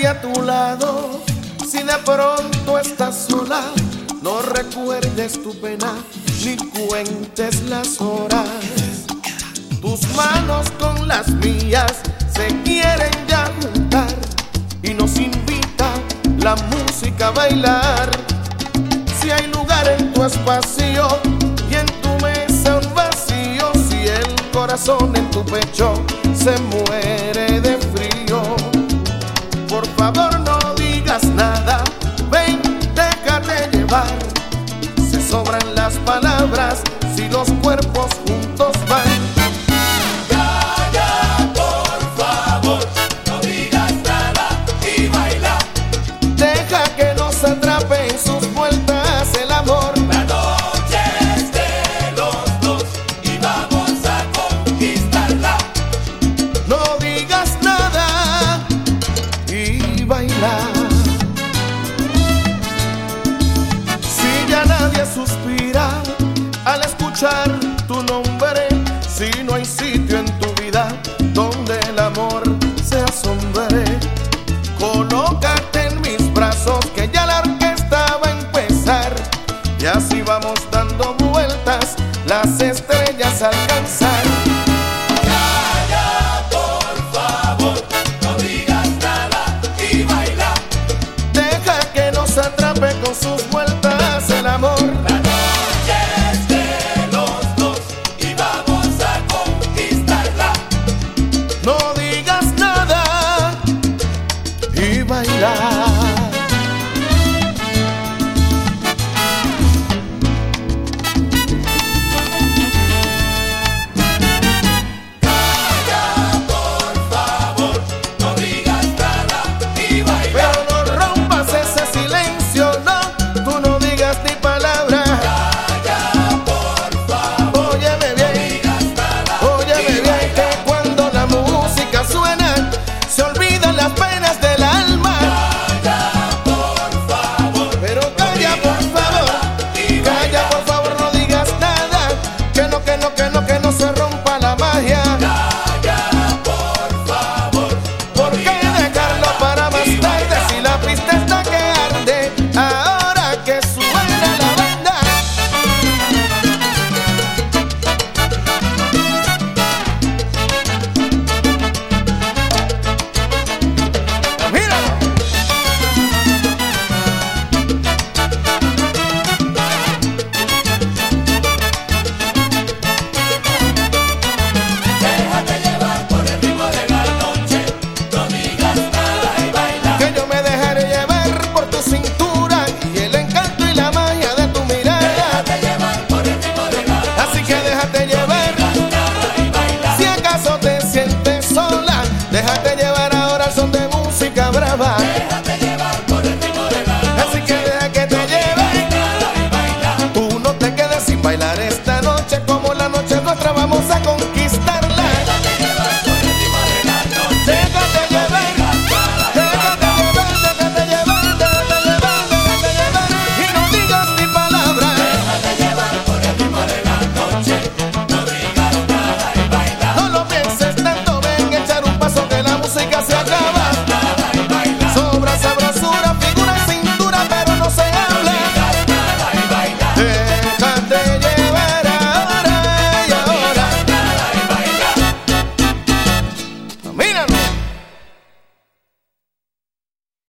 nadie a tu lado. Si de pronto estás sola, no recuerdes tu pena ni cuentes las horas. Tus manos con las mías se quieren ya juntar y nos invita la música a bailar. Si hay lugar en tu espacio y en tu mesa un vacío, si el corazón en tu pecho se muere de frío, por favor no digas nada, ven, déjate llevar. Se sobran las palabras si los cuerpos juntos van. Calla, por favor, no digas nada y baila. Deja que nos atrape en sus vueltas el amor. La noche es de los dos y vamos a conquistarla. No digas nada y baila. Si ya nadie suspira al escuchar tu nombre, si no hay sitio en tu vida donde el amor se asombre, colócate en mis brazos que ya la orquesta va a empezar. Y así vamos dando vueltas, las estrellas a alcanzar. Calla, por favor, no digas nada y baila. Deja que nos atrape con sus vueltas el amor. La noche es de los dos y vamos a conquistarla. No digas nada y bailar.